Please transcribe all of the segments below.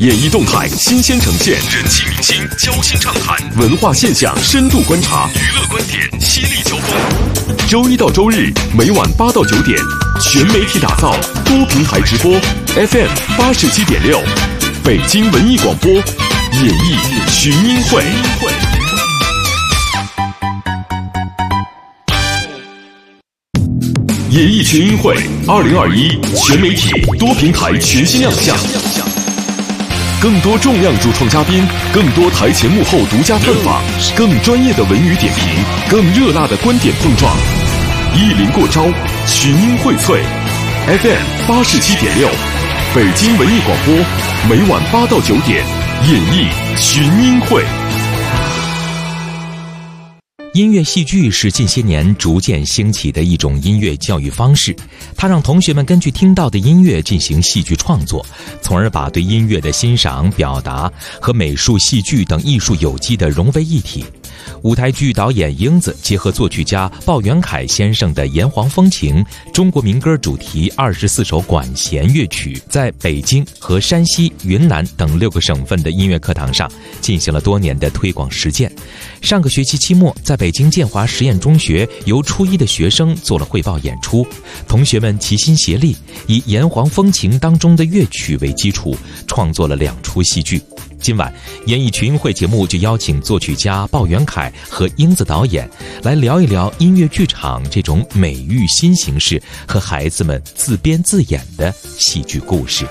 演艺动态新鲜呈现，人气明星交心畅谈，文化现象深度观察，娱乐观点犀利交锋。周一到周日每晚8到9点，全媒体打造，多平台直播 ，FM 87.6，北京文艺广播，演艺群英会。演艺群英会2021全媒体多平台全新亮相，更多重量主创嘉宾，更多台前幕后独家探访，更专业的文娱点评，更热辣的观点碰撞，一临过招，群英荟萃。FM 87.6，北京文艺广播，每晚8到9点，演艺群英会。 音乐戏剧是近些年逐渐兴起的一种音乐教育方式，它让同学们根据听到的音乐进行戏剧创作，从而把对音乐的欣赏、表达和美术、戏剧等艺术有机地融为一体。舞台剧导演英子结合作曲家鲍元凯先生的《炎黄风情》中国民歌主题24首管弦乐曲，在北京和山西、云南等6个省份的音乐课堂上进行了多年的推广实践。上个学期期末，在北京建华实验中学，由初一的学生做了汇报演出，同学们齐心协力，以《炎黄风情》当中的乐曲为基础，创作了2出戏剧。今晚演艺群英会节目就邀请作曲家鲍元凯和英子导演来聊一聊音乐剧场这种美育新形式和孩子们自编自演的戏剧故事。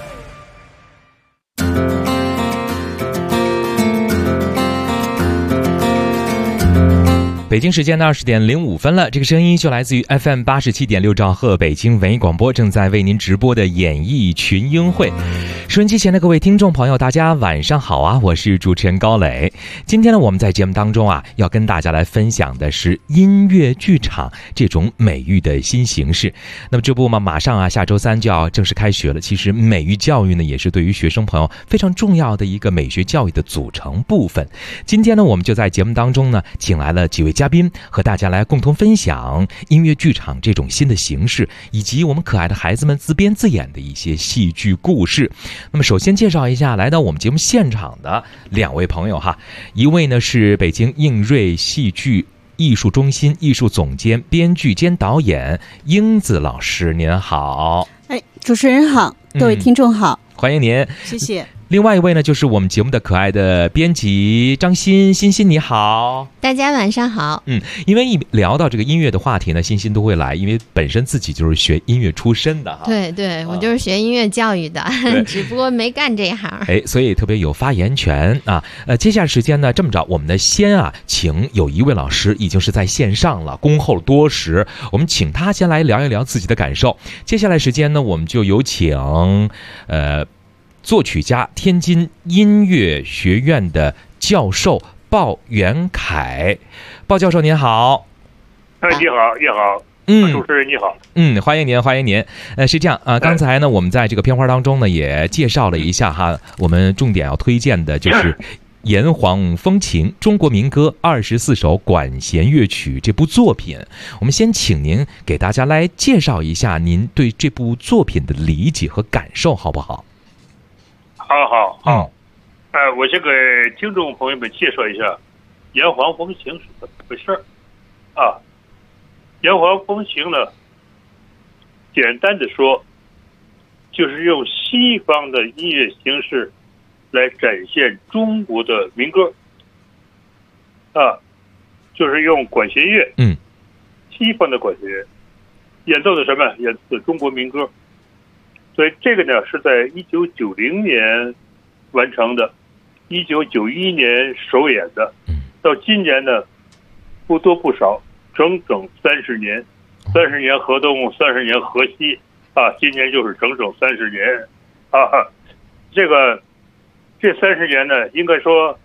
北京时间的20点05分了，这个声音就来自于 FM 87.6兆赫北京文艺广播，正在为您直播的演艺群英会。收音机前的各位听众朋友，大家晚上好啊！我是主持人高磊。今天呢，我们在节目当中啊，要跟大家来分享的是音乐剧场这种美育的新形式。那么这不嘛，马上啊，下周3就要正式开学了。其实美育教育呢，也是对于学生朋友非常重要的一个美学教育的组成部分。今天呢，我们就在节目当中呢，请来了几位嘉宾，和大家来共同分享音乐剧场这种新的形式，以及我们可爱的孩子们自编自演的一些戏剧故事。那么首先介绍一下来到我们节目现场的2位朋友哈，一位呢是北京映瑞戏剧艺术中心艺术总监、编剧兼导演英子老师，您好。 主持人好，各位听众好， 欢迎您， 谢谢。 另外一位呢，就是我们节目的可爱的编辑张欣，欣欣你好， 大家晚上好。 因为一聊到这个音乐的话题呢，欣欣都会来，因为本身自己就是学音乐出身的哈。 对，我就是学音乐教育的，只不过没干这一行。 所以特别有发言权啊。接下来时间呢，这么着，我们的先啊，请有一位老师已经是在线上了，恭候多时，我们请他先来聊一聊自己的感受。接下来时间呢，我们就有请作曲家、天津音乐学院的教授鲍元凯。鲍教授您好。 你好，主持人你好。 欢迎您。是这样啊，刚才呢，我们在这个片花当中呢，也介绍了一下哈，我们重点要推荐的就是《炎黄风情》中国民歌24首管弦乐曲这部作品。我们先请您给大家来介绍一下您对这部作品的理解和感受，好不好？ 好。我先给听众朋友们介绍一下《炎黄风情》是怎么回事啊。炎黄风情呢，简单的说，就是用西方的音乐形式来展现中国的民歌就是用管弦乐，西方的管弦乐演奏的什么？演奏的中国民歌。所以这个呢是在1990年完成的，1991年首演的，到今年呢不多不少，整整30年，30年河东，30年河西今年就是整整30年这30年呢，应该说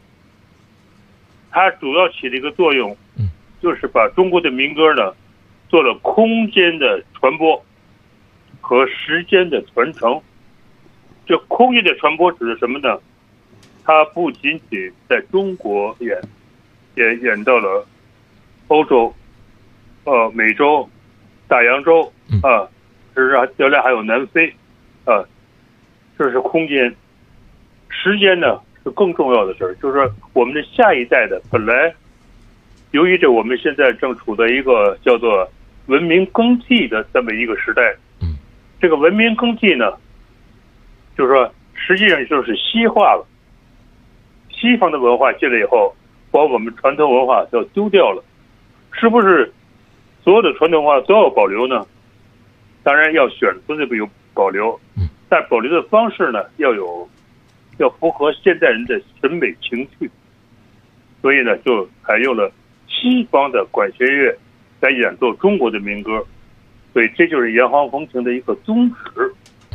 它主要起的一个作用，就是把中国的民歌呢做了空间的传播和时间的传承。这空间的传播指的什么呢？它不仅仅在中国演，也演到了欧洲、美洲、大洋洲甚至将来还有南非这是空间。 时间呢是更重要的事儿，就是说我们的下一代的本来，由于我们现在正处在一个叫做文明更替的这么一个时代，这个文明更替呢，就是说实际上就是西化了，西方的文化进来以后，把我们传统文化要丢掉了，是不是所有的传统文化都要保留呢？当然要选择这个有保留，但保留的方式呢要符合现代人的审美情趣，所以呢就采用了西方的管弦乐来演奏中国的民歌，所以这就是炎黄风情的一个宗旨。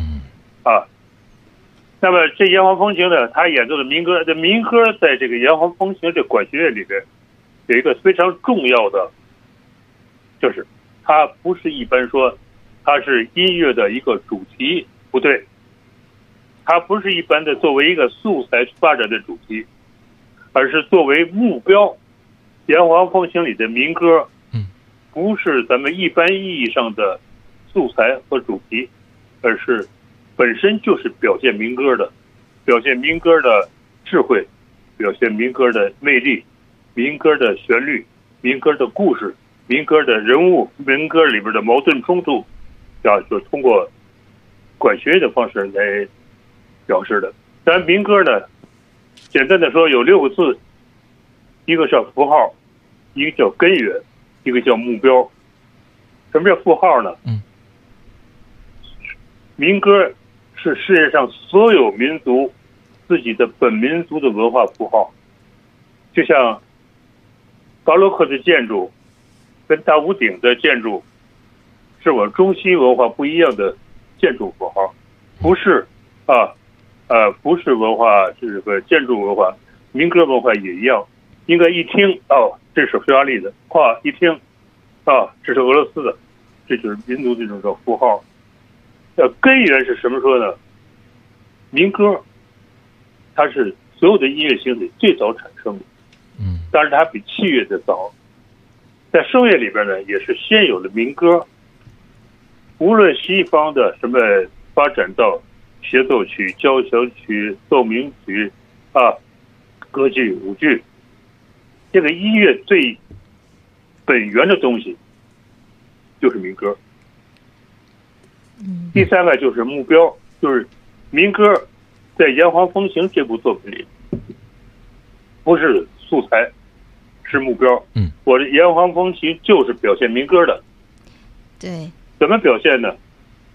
那么这炎黄风情呢，他演奏的民歌，这民歌在这个炎黄风情这管弦乐里边有一个非常重要的，就是它不是一般说它是音乐的一个主题，不对，它不是一般的作为一个素材发展的主题，而是作为目标。炎黄风情里的民歌不是咱们一般意义上的素材和主题，而是本身就是表现民歌的，表现民歌的智慧，表现民歌的魅力，民歌的旋律，民歌的故事，民歌的人物，民歌里边的矛盾冲突，就通过管弦乐的方式来表示的。当然民歌呢，简单的说有6个字，一个叫符号，一个叫根源，一个叫目标。什么叫符号呢？民歌是世界上所有民族自己的本民族的文化符号，就像巴洛克的建筑跟大屋顶的建筑是我中西文化不一样的建筑符号，不是不是文化，这个建筑文化，民歌文化也一样，应该一听这是匈牙利的，一听这是俄罗斯的，这就是民族这种叫符号。根源是什么说呢？民歌它是所有的音乐形式最早产生的，当然它比器乐的早，在声乐里边呢也是先有的民歌。无论西方的什么发展到协奏曲、交响曲、奏鸣曲歌剧、舞剧，这个音乐最本源的东西就是民歌。第3个就是目标，就是民歌在《炎黄风情》这部作品里不是素材，是目标。我的《炎黄风情》就是表现民歌的。 对， 怎么表现呢？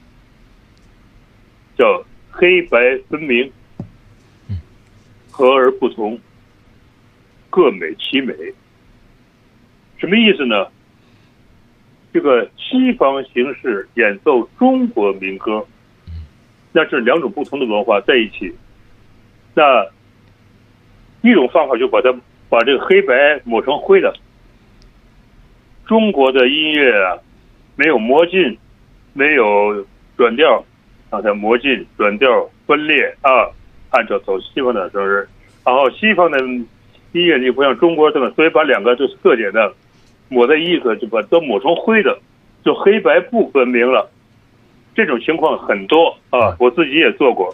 叫黑白分明，和而不同，各美其美。什么意思呢？这个西方形式演奏中国民歌，那是2种不同的文化在一起。那一种方法就把这个黑白抹成灰的。中国的音乐没有魔镜，没有转调，让它魔镜转调分裂按照走西方的方式。然后西方的音乐你不像中国这么，所以把2个就是特点的抹在一个，就把都抹成灰的，就黑白不分明了。这种情况很多我自己也做过。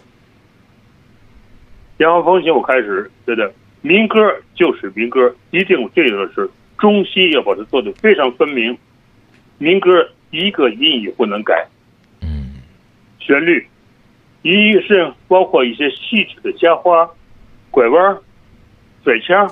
炎黄风情我开始觉得民歌就是民歌，一定这个是中西要把它做得非常分明，民歌一个音也不能改。旋律一是包括一些细致的加花、拐弯、甩腔，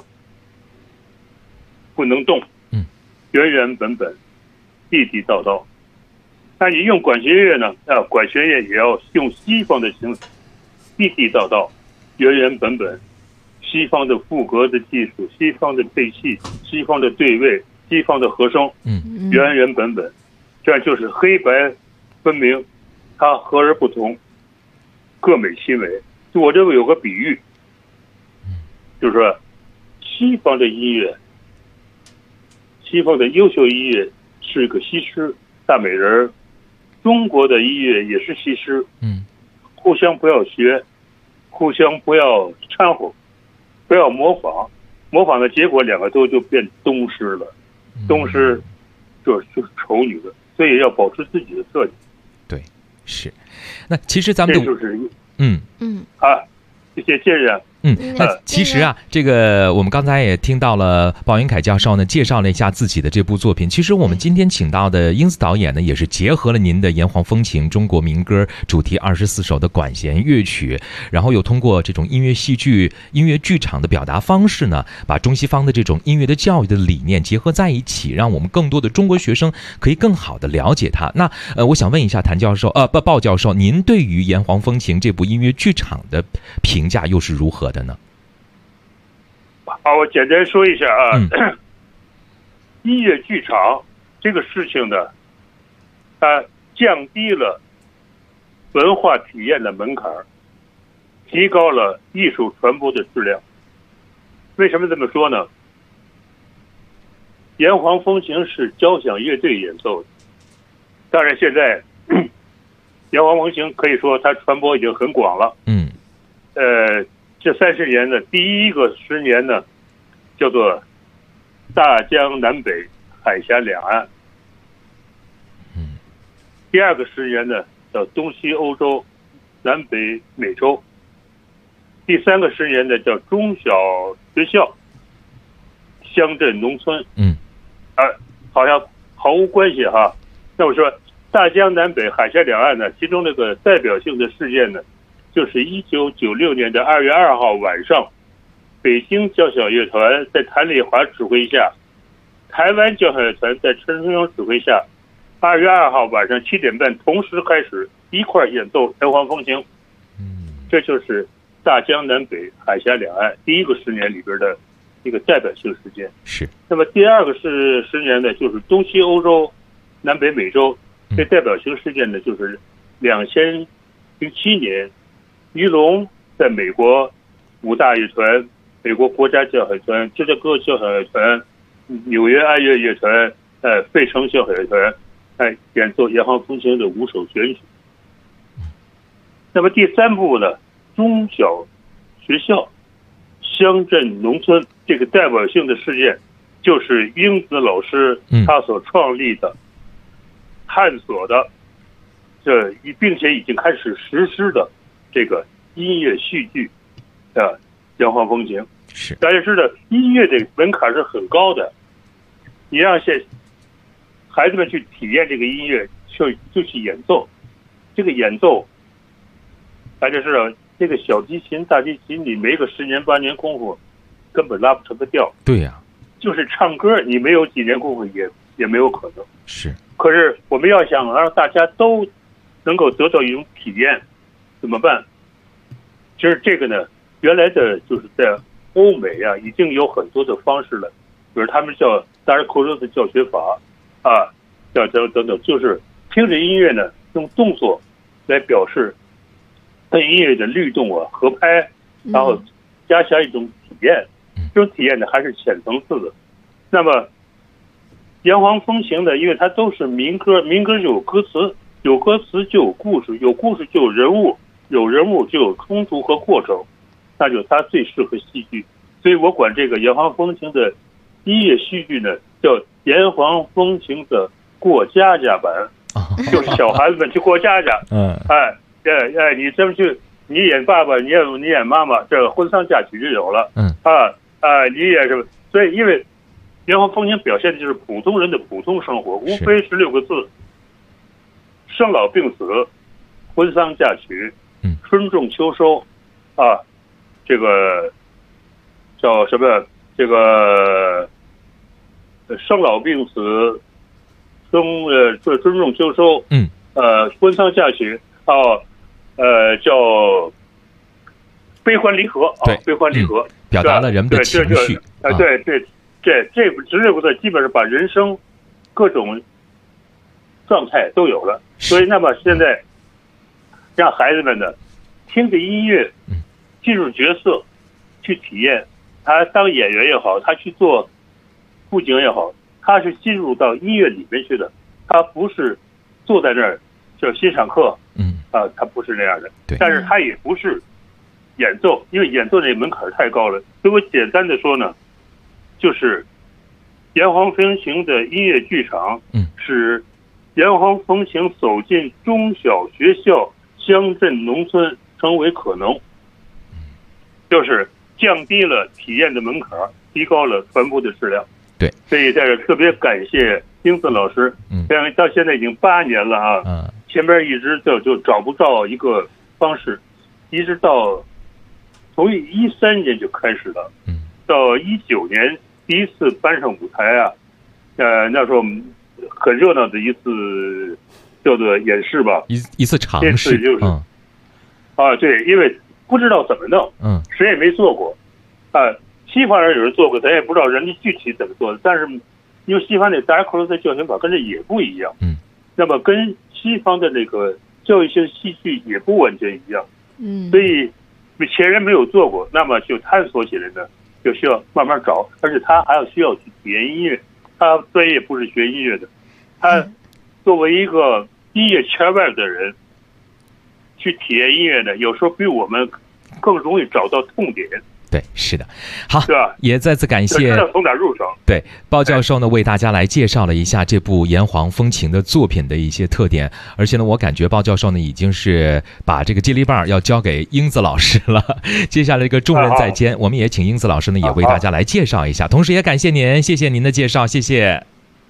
不能动，原原本本，地地道道。那你用管弦乐呢？管弦乐也要用西方的形式，地地道道，原原本本。西方的赋格的技术，西方的配器，西方的对位，西方的和声，原原本本，这样就是黑白分明，它和而不同，各美其美。就我这个有个比喻，就是说西方的音乐，西方的优秀音乐是个西施大美人，中国的音乐也是西施，互相不要学，互相不要掺和，不要模仿，模仿的结果2个就变东施了，东施就是丑女的，所以要保持自己的特点。 对，是。那其实咱们这就是谢谢啊。 那其实啊，这个我们刚才也听到了鲍云凯教授呢介绍了一下自己的这部作品。其实我们今天请到的英子导演呢，也是结合了您的《炎黄风情》中国民歌主题24首的管弦乐曲，然后又通过这种音乐戏剧、音乐剧场的表达方式呢，把中西方的这种音乐的教育的理念结合在一起，让我们更多的中国学生可以更好的了解它。那我想问一下鲍教授，您对于《炎黄风情》这部音乐剧场的评价又是如何的呢？ 好，我简单说一下啊，音乐剧场这个事情呢，它降低了文化体验的门槛，提高了艺术传播的质量。为什么这么说呢？炎黄风情是交响乐队演奏的，当然现在炎黄风情可以说它传播已经很广了。这30年呢，第一个10年呢，叫做大江南北海峡两岸。第二个10年呢，叫东西欧洲、南北美洲。第3个10年呢，叫中小学校、乡镇、农村。好像毫无关系哈。那我说大江南北海峡两岸呢，其中那个代表性的事件呢，就是1996年的2月2号晚上，北京交响乐团在谭丽华指挥下，台湾交响乐团在陈松勇指挥下，2月2号晚上7点半同时开始一块演奏《炎黄风情》。这就是大江南北海峡两岸第一个10年里边的一个代表性事件。 是。 那么第二个10年呢，就是东西欧洲、南北美洲。这代表性事件呢，就是2007年，于龙在美国5大乐团、美国国家交响乐团、芝加哥交响乐团、纽约爱乐乐团、费城交响乐团，演奏《炎黄风情》的5首选曲。那么第3部呢，中小学校、乡镇、农村，这个代表性的事件，就是英子老师他所创立的、探索的，并且已经开始实施的这个音乐戏剧的炎黄风情。 是， 大家知道音乐的门槛是很高的，你让孩子们去体验这个音乐，就去演奏。这个演奏，大家知道，这个小提琴、大提琴，你没个10年8年功夫，根本拉不成个调。 对呀， 就是唱歌，你没有几年功夫也没有可能。 是。 可是我们要想让大家都能够得到一种体验，怎么办？其实这个呢，原来的就是在欧美啊，已经有很多的方式了，比如他们叫达尔寇罗的教学法啊，等等，就是听着音乐呢，用动作来表示跟音乐的律动啊、合拍，然后加强一种体验。这种体验呢，还是浅层次的。那么炎黄风情的，因为它都是民歌，民歌就有歌词，有歌词就有故事，有故事就有人物，有人物就有冲突和过程，那就它最适合戏剧。所以我管这个炎黄风情的音乐戏剧呢，叫炎黄风情的过家家版，就是小孩子们去过家家。你这么去，你演爸爸，你演妈妈，这个婚丧嫁娶就有了。你演什么？所以因为炎黄风情表现的就是普通人的普通生活，无非16个字：生老病死、婚丧嫁娶、春种秋收，这个叫什么？这个生老病死、春种秋收，婚丧嫁娶，叫悲欢离合，悲欢离合， 表达了人们的情绪。 这16个字基本上把人生各种状态都有了。所以那么现在让孩子们呢听着音乐，进入角色，去体验。他当演员也好，他去做布景也好，他是进入到音乐里面去的，他不是坐在那儿就欣赏课。他不是那样的。但是他也不是演奏，因为演奏那门槛太高了。所以我简单的说呢，就是炎黄风情的音乐剧场，使炎黄风情走进中小学校、乡镇、农村成为可能。 就是降低了体验的门槛，提高了传播的质量。 对， 所以在这特别感谢英子老师，到现在已经8年了啊，前边一直就找不到一个方式，一直到从13年就开始了，到19年第一次搬上舞台啊，那时候很热闹的一次叫做演示吧， 一次尝试， 这次就是对，因为不知道怎么弄，谁也没做过西方人有人做过，咱也不知道人家具体怎么做的，但是因为西方那达克罗斯教学法跟这也不一样，那么跟西方的那个教育性戏剧也不完全一样，所以前人没有做过，那么就探索起来呢，就需要慢慢找，而且他还要需要去体验音乐，他专业不是学音乐的，他作为一个音乐圈外的人去体验音乐呢，有时候比我们更容易找到痛点。 对，是的，好， 对吧？ 也再次感谢， 知道从哪入手。 对，鲍教授呢为大家来介绍了一下这部《炎黄风情》的作品的一些特点，而且呢，我感觉鲍教授呢已经是把这个接力棒要交给英子老师了，接下来这个重任在肩，我们也请英子老师呢也为大家来介绍一下，同时也感谢您，谢谢您的介绍，谢谢。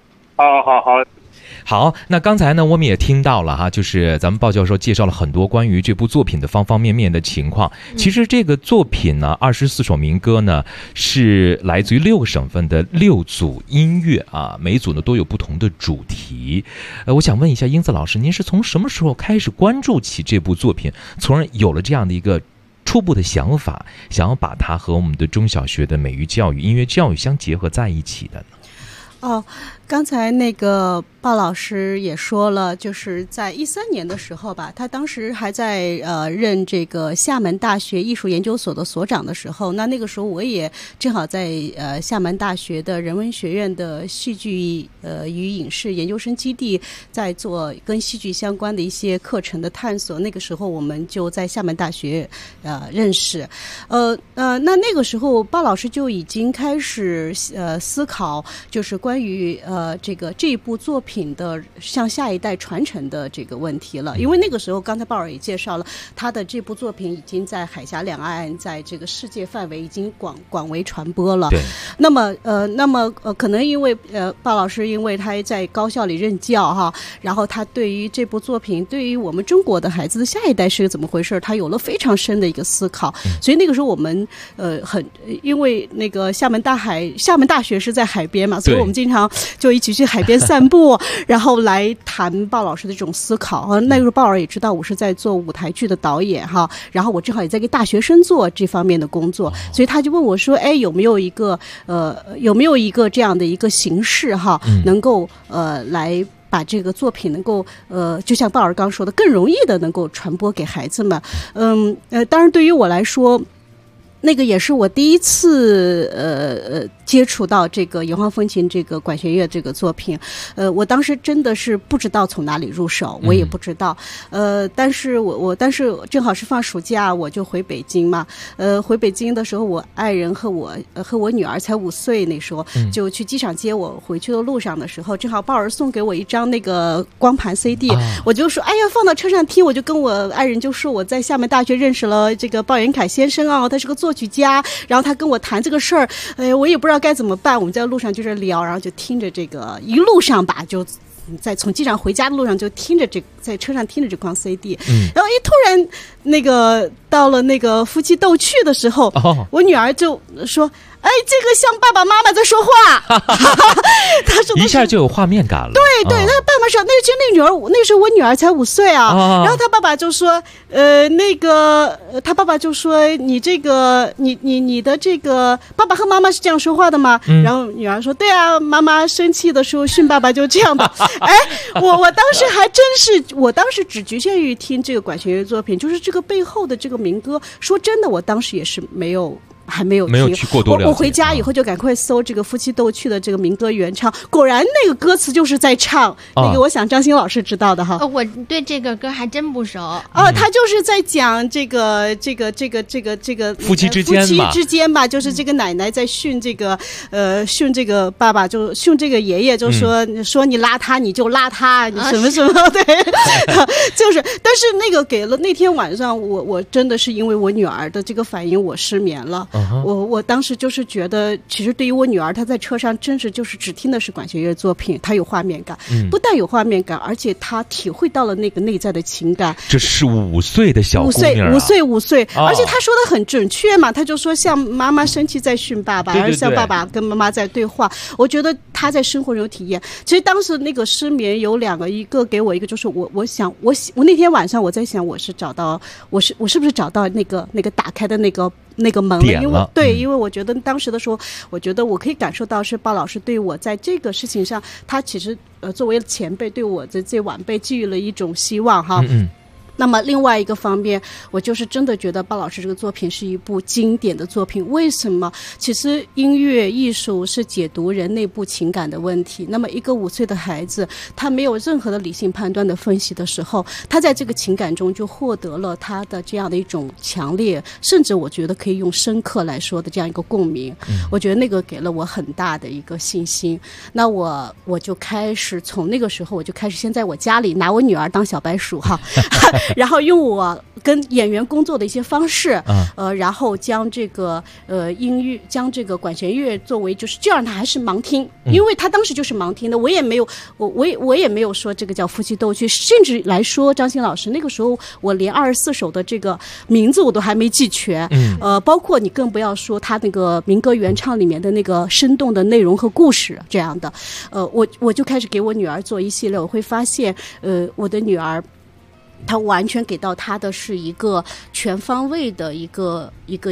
好，那刚才呢，我们也听到了哈，就是咱们鲍教授介绍了很多关于这部作品的方方面面的情况。其实这个作品呢，24首民歌呢，是来自于6个省份的6组音乐啊，每组呢都有不同的主题。我想问一下英子老师，您是从什么时候开始关注起这部作品，从而有了这样的一个初步的想法，想要把它和我们的中小学的美育教育、音乐教育相结合在一起的呢？ 刚才那个鲍老师也说了，就是在13年的时候吧，他当时还在任这个厦门大学艺术研究所的所长的时候，那个时候我也正好在厦门大学的人文学院的戏剧与影视研究生基地，在做跟戏剧相关的一些课程的探索。那个时候我们就在厦门大学认识，那个时候鲍老师就已经开始思考，就是关于这一部作品的向下一代传承的这个问题了。因为那个时候刚才鲍尔也介绍了，他的这部作品已经在海峡两岸，在这个世界范围已经广为传播了。 对。 那么可能因为鲍老师因为他在高校里任教哈，然后他对于这部作品，对于我们中国的孩子的下一代是个怎么回事，他有了非常深的一个思考。所以那个时候我们因为那个厦门大学是在海边嘛，所以我们经常就一起去海边散步，然后来谈鲍老师的这种思考。那个时候鲍老师也知道我是在做舞台剧的导演哈，然后我正好也在给大学生做这方面的工作，所以他就问我说：“哎，有没有一个这样的一个形式哈，能够来把这个作品能够就像鲍老师刚说的，更容易的能够传播给孩子们。”当然对于我来说，那个也是我第一次接触到这个《炎黄风情》这个管弦乐这个作品。我当时真的是不知道从哪里入手，我也不知道。但是我正好是放暑假，我就回北京嘛。回北京的时候，我爱人和我女儿才5岁，那时候就去机场接我。回去的路上的时候，正好鲍儿送给我一张那个光盘 CD，我就说：“哎呀，放到车上听。”我就跟我爱人就说：“我在厦门大学认识了这个鲍元凯先生啊，他是个作曲家。”然后他跟我谈这个事儿，我也不知道该怎么办。我们在路上就是聊，然后就听着这个，一路上吧，就在从机场回家的路上就听着在车上听着这光 CD，然后突然那个到了那个夫妻逗趣的时候，我女儿就说：“哎，这个像爸爸妈妈在说话。”他说一下就有画面感了。 对，他爸爸说，那时候我女儿才5岁啊，然后他爸爸就说，他爸爸就说，你这个你的这个爸爸和妈妈是这样说话的吗？然后女儿说，对啊，妈妈生气的时候训爸爸就这样的。哎，我当时还真是，我当时只局限于听这个管弦乐作品，就是这个背后的这个民歌。说真的，我当时也是没有还没有去过多了解。 我回家以后就赶快搜这个夫妻逗趣的这个民歌原唱，果然那个歌词就是在唱那个，我想张欣老师知道的哈。 我对这个歌还真不熟。 他就是在讲这个夫妻之间嘛，就是这个奶奶在训这个训这个爸爸，就训这个爷爷，就说你邋遢你就邋遢，你什么什么对，就是，但是那个给了那天晚上我真的是因为我女儿的这个反应我失眠了。我当时就是觉得，其实对于我女儿，她在车上真是就是只听的是管弦乐作品，她有画面感，不但有画面感，而且她体会到了那个内在的情感。 这是5岁的小姑娘 ，5岁，而且她说的很准确嘛，她就说像妈妈生气在训爸爸，而像爸爸跟妈妈在对话。我觉得她在生活中有体验。其实当时那个失眠有2个，一个给我，一个就是我想我那天晚上我在想，我是不是找到那个打开的那个门了？因为我觉得当时的时候，我觉得我可以感受到是鲍老师对我在这个事情上，他其实作为前辈对我的这晚辈寄予了一种希望哈。那么另外一个方面，我就是真的觉得鲍老师这个作品是一部经典的作品。为什么？其实音乐艺术是解读人内部情感的问题。那么一个5岁的孩子，他没有任何的理性判断的分析的时候，他在这个情感中就获得了他的这样的一种强烈，甚至我觉得可以用深刻来说的这样一个共鸣。我觉得那个给了我很大的一个信心。那我就开始从那个时候我就开始先在我家里拿我女儿当小白鼠哈。然后用我跟演员工作的一些方式，然后将这个音乐，将这个管弦乐作为就是这样，他还是盲听，因为他当时就是盲听的，我也没有说这个叫夫妻逗趣，甚至来说张欣老师那个时候我连24首的这个名字我都还没记全，包括你更不要说他那个民歌原唱里面的那个生动的内容和故事这样的，我就开始给我女儿做一系列，我会发现我的女儿。他完全给到他的是一个全方位的一个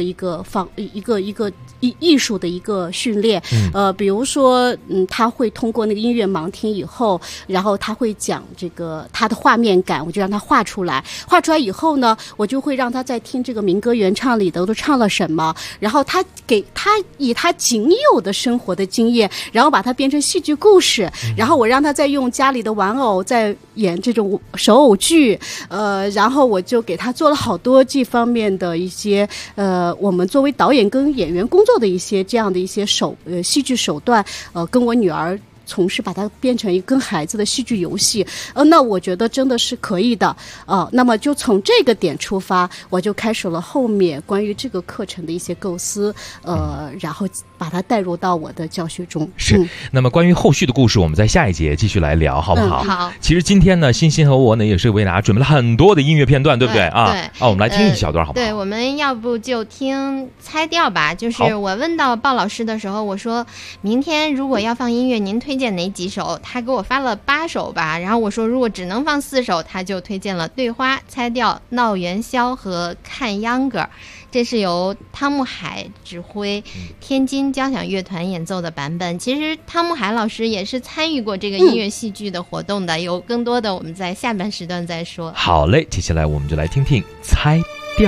艺术的一个训练，比如说，他会通过那个音乐盲听以后，然后他会讲这个他的画面感，我就让他画出来以后呢，我就会让他在听这个民歌原唱里头都唱了什么，然后他以他仅有的生活的经验，然后把它变成戏剧故事，然后我让他再用家里的玩偶在演这种手偶剧。然后我就给他做了好多这方面的一些我们作为导演跟演员工作的一些这样的一些戏剧手段，跟我女儿从事，把它变成一个跟孩子的戏剧游戏，那我觉得真的是可以的，那么就从这个点出发，我就开始了后面关于这个课程的一些构思，然后把它带入到我的教学中。 是，那么关于后续的故事，我们在下一节继续来聊，好不好？ 好。 其实今天呢，欣欣和我呢也是为大家准备了很多的音乐片段，对不对啊？ 对。 我们来听一小段，好不好？ 对，我们要不就听猜调吧。就是我问到鲍老师的时候，我说明天如果要放音乐，您推荐哪几首？他给我发了8首吧。然后我说如果只能放4首，他就推荐了《对花》、猜调、闹元宵和看秧歌。这是由汤沐海指挥天津交响乐团演奏的版本。其实汤沐海老师也是参与过这个音乐戏剧的活动的，有更多的我们在下半时段再说。 好嘞，接下来我们就来听听猜调。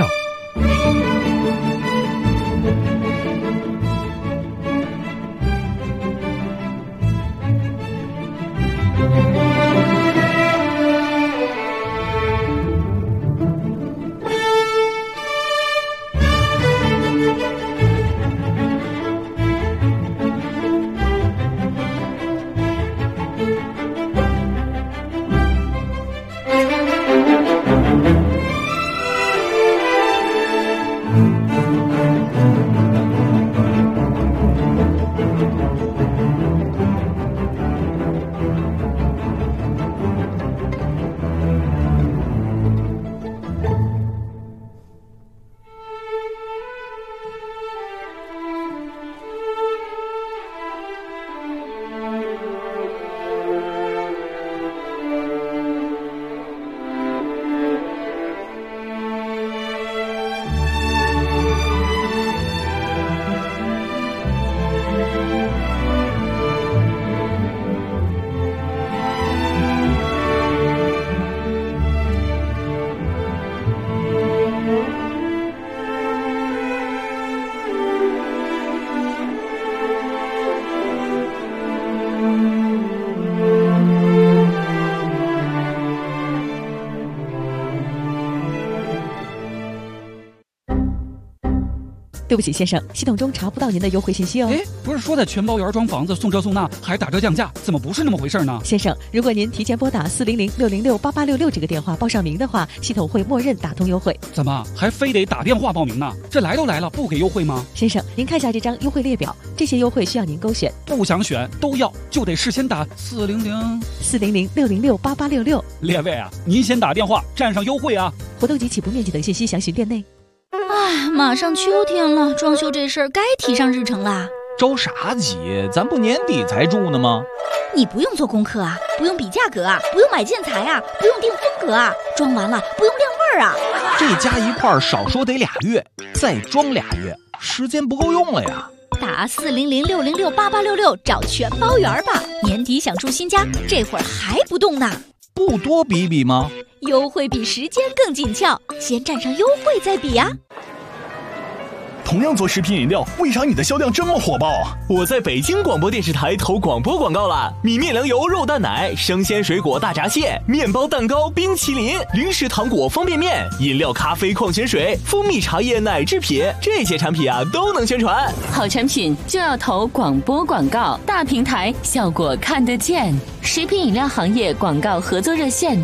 对不起先生，系统中查不到您的优惠信息哦。 不是说的全包圆装房子送这送那还打折降价，怎么不是那么回事呢？ 先生，如果您提前拨打400-606-8866这个电话报上名的话，系统会默认打通优惠。 怎么还非得打电话报名呢？这来都来了，不给优惠吗？ 先生，您看下这张优惠列表，这些优惠需要您勾选。 不想选都要，就得事先打 400-606-8866。 列位啊，您先打电话占上优惠啊！ 活动及起步面积等信息详询店内。 马上秋天了，装修这事儿该提上日程啦。 着啥急？咱不年底才住呢吗？ 你不用做功课啊，不用比价格啊，不用买建材啊，不用定风格啊，装完了不用晾味儿啊。 这加一块少说得2月，再装2月，时间不够用了呀。 打400-606-8866找全包圆吧。年底想住新家，这会儿还不动呢？ 不多比比吗？ 优惠比时间更紧俏，先占上优惠再比啊。 同样做食品饮料，为啥你的销量这么火爆？ 我在北京广播电视台投广播广告了，米面粮油肉蛋奶、生鲜水果大闸蟹、面包蛋糕、冰淇淋、零食糖果方便面、饮料咖啡矿泉水、蜂蜜茶叶奶制品，这些产品啊都能宣传。 好产品就要投广播广告，大平台效果看得见。食品饮料行业广告合作热线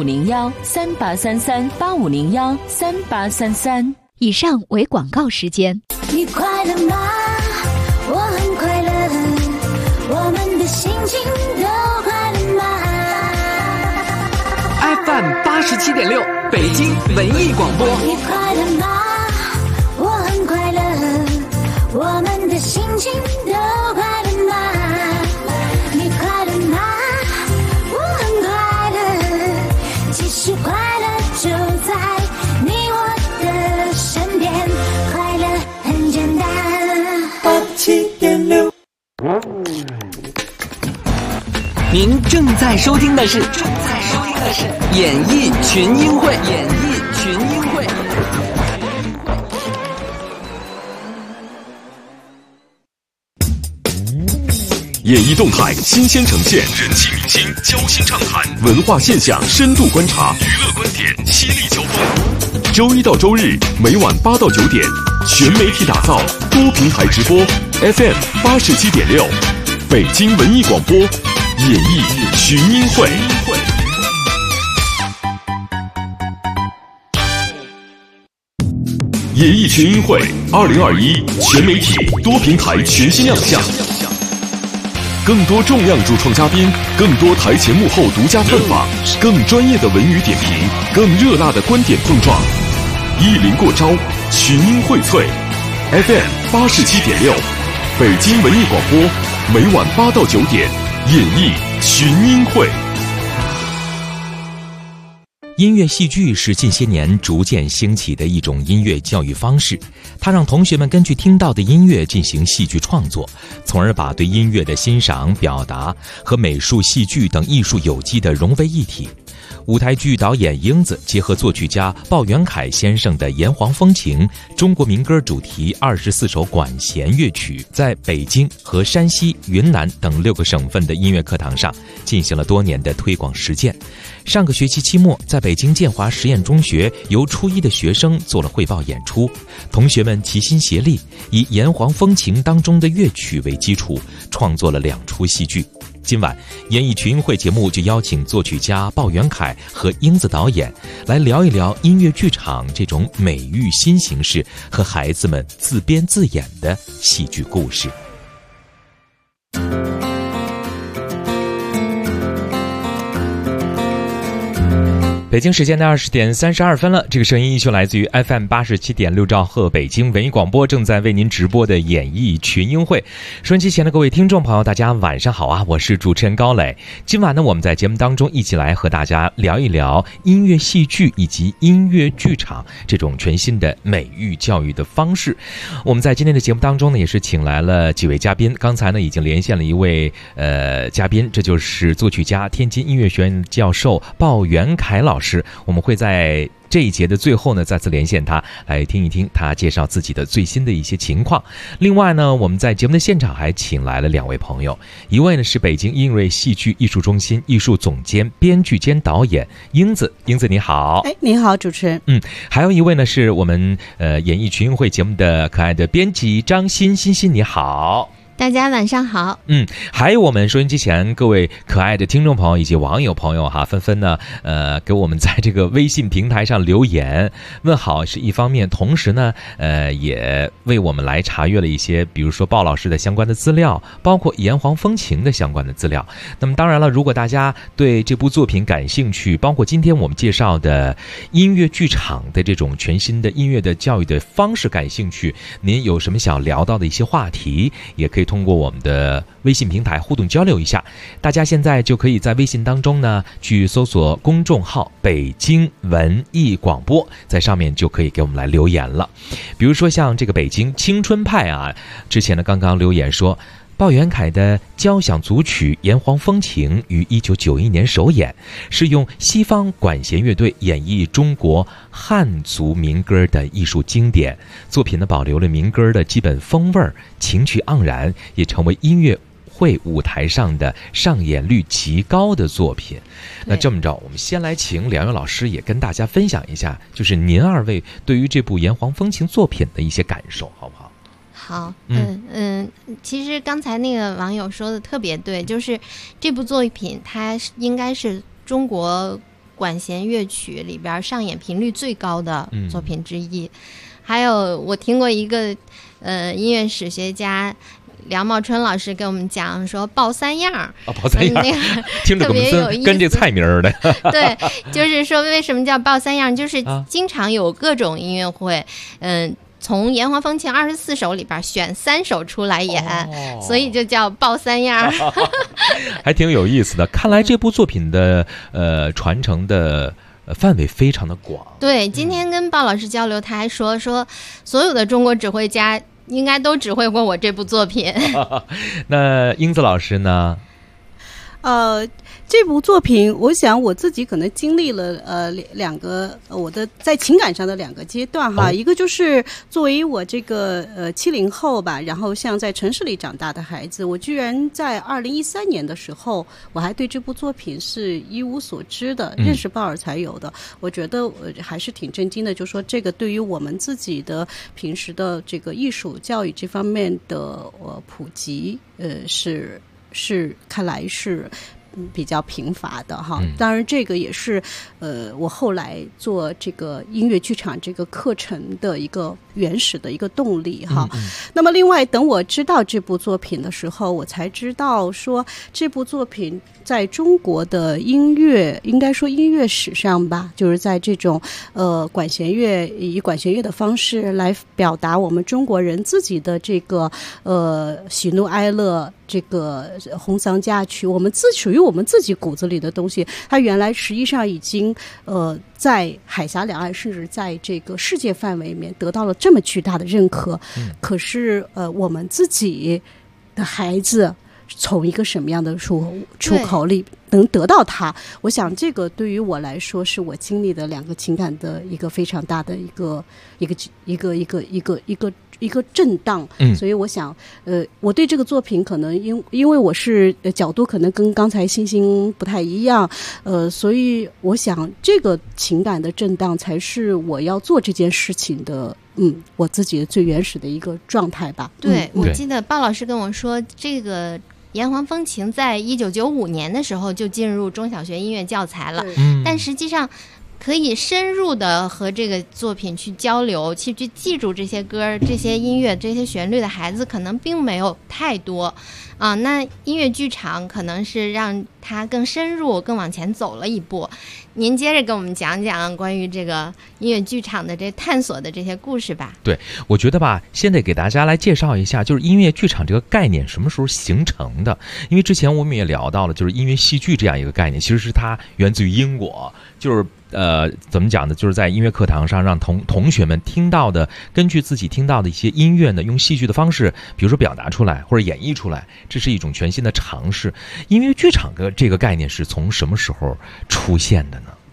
8501-3833-8501-3833。 以上为广告时间。 你快乐吗？我很快乐，我们的心情都快乐吗 ？FM 87.6，北京文艺广播。 你快乐吗？我很快乐，我们的心情都快乐吗？你快乐吗？我很快乐，其实快乐就在你我的身边，快乐很简单。87.6， 您正在收听的是演艺群英会。 演艺动态新鲜呈现，人气明星交心畅谈，文化现象深度观察，娱乐观点犀利交锋。周一到周日每晚8到9点，全媒体打造，多平台直播 ，FM 87.6，北京文艺广播，演艺群英会。演艺群英会2021全媒体多平台全新亮相。更多重量主创嘉宾，更多台前幕后独家探访，更专业的文娱点评，更热辣的观点碰撞。一临过招，群英荟萃 ，FM 87.6，北京文艺广播，每晚8到9点，演艺群英会。 音乐戏剧是近些年逐渐兴起的一种音乐教育方式，它让同学们根据听到的音乐进行戏剧创作，从而把对音乐的欣赏、表达和美术、戏剧等艺术有机地融为一体。舞台剧导演英子结合作曲家鲍元凯先生的《炎黄风情》中国民歌主题24首管弦乐曲，在北京和山西、云南等6个省份的音乐课堂上进行了多年的推广实践。上个学期期末，在北京建华实验中学，由初一的学生做了汇报演出，同学们齐心协力，以《炎黄风情》当中的乐曲为基础，创作了2出戏剧。今晚演艺群英会节目就邀请作曲家鲍元凯和英子导演来聊一聊音乐剧场这种美育新形式和孩子们自编自演的戏剧故事。北京时间的20点32分了，这个声音依旧来自于 FM 87.6兆赫北京文艺广播，正在为您直播的演艺群英会。收音机前的各位听众朋友，大家晚上好啊！我是主持人高磊。今晚呢，我们在节目当中一起来和大家聊一聊音乐戏剧以及音乐剧场这种全新的美育教育的方式。我们在今天的节目当中呢，也是请来了几位嘉宾。刚才呢，已经连线了一位嘉宾，这就是作曲家、天津音乐学院教授鲍元凯老师。 师，我们会在这一节的最后呢，再次连线他，来听一听他介绍自己的最新的一些情况。另外呢，我们在节目的现场还请来了2位朋友，一位呢是北京英瑞戏剧艺术中心艺术总监、编剧兼导演英子，英子你好。 你好，主持人。 还有一位呢是我们演艺群英会节目的可爱的编辑张欣，欣欣你好。 大家晚上好。 还有我们收音机前各位可爱的听众朋友以及网友朋友哈，纷纷呢给我们在这个微信平台上留言问好是一方面，同时呢也为我们来查阅了一些比如说鲍老师的相关的资料，包括炎黄风情的相关的资料。那么当然了，如果大家对这部作品感兴趣，包括今天我们介绍的音乐剧场的这种全新的音乐的教育的方式感兴趣，您有什么想聊到的一些话题，也可以通过我们的微信平台互动交流一下。大家现在就可以在微信当中呢去搜索公众号北京文艺广播，在上面就可以给我们来留言了。比如说像这个北京青春派啊，之前呢刚刚留言说，鲍元凯的交响组曲《炎黄风情》于1991年首演，是用西方管弦乐队演绎中国汉族民歌的艺术经典作品呢，保留了民歌的基本风味，情趣盎然，也成为音乐会舞台上的上演率极高的作品。那这么着，我们先来请2位老师也跟大家分享一下，就是您2位对于这部《炎黄风情》作品的一些感受，好不好？ 好，其实刚才那个网友说的特别对，就是这部作品它应该是中国管弦乐曲里边上演频率最高的作品之一。还有我听过一个音乐史学家梁茂春老师给我们讲说鲍三样鲍三样，听着跟这菜名的对，就是说为什么叫鲍三样，就是经常有各种音乐会从《炎黄风情》24首里边选3首出来演，所以就叫鲍三样还挺有意思的。看来这部作品的传承的范围非常的广。 对，今天跟鲍老师交流，他还说所有的中国指挥家应该都指挥过我这部作品那英子老师呢？ 这部作品，我想我自己可能经历了2个我的在情感上的2个阶段哈，一个就是作为我这个70后吧，然后像在城市里长大的孩子，我居然在2013年的时候，我还对这部作品是一无所知的，认识鲍尔才有的。我觉得还是挺震惊的，就说这个对于我们自己的平时的这个艺术教育这方面的普及，是看来是比较贫乏的哈。当然这个也是我后来做这个音乐剧场这个课程的一个原始的一个动力哈。那么另外等我知道这部作品的时候，我才知道说这部作品在中国的音乐，应该说音乐史上吧，就是在这种管弦乐，以管弦乐的方式来表达我们中国人自己的这个喜怒哀乐，这个红丧嫁娶，属于我们自己骨子里的东西，它原来实际上已经在海峡两岸，甚至在这个世界范围里面得到了这么巨大的认可。可是我们自己的孩子从一个什么样的出口里能得到它，我想这个对于我来说是我经历的2个情感的一个非常大的一个震荡。所以我想我对这个作品可能因为我是角度可能跟刚才星星不太一样，所以我想这个情感的震荡才是我要做这件事情的我自己的最原始的一个状态吧。 对，我记得鲍老师跟我说，这个炎黄风情在1995年的时候就进入中小学音乐教材了，但实际上可以深入的和这个作品去交流，去记住这些歌、这些音乐、这些旋律的孩子可能并没有太多啊。那音乐剧场可能是让他更深入、更往前走了一步。您接着跟我们讲讲关于这个音乐剧场的这探索的这些故事吧。 对，我觉得吧，现在给大家来介绍一下，就是音乐剧场这个概念什么时候形成的。因为之前我们也聊到了，就是音乐戏剧这样一个概念，其实是它源自于英国，就是怎么讲呢？就是在音乐课堂上让同学们听到的，根据自己听到的一些音乐呢，用戏剧的方式，比如说表达出来或者演绎出来，这是一种全新的尝试。音乐剧场这个概念是从什么时候出现的呢？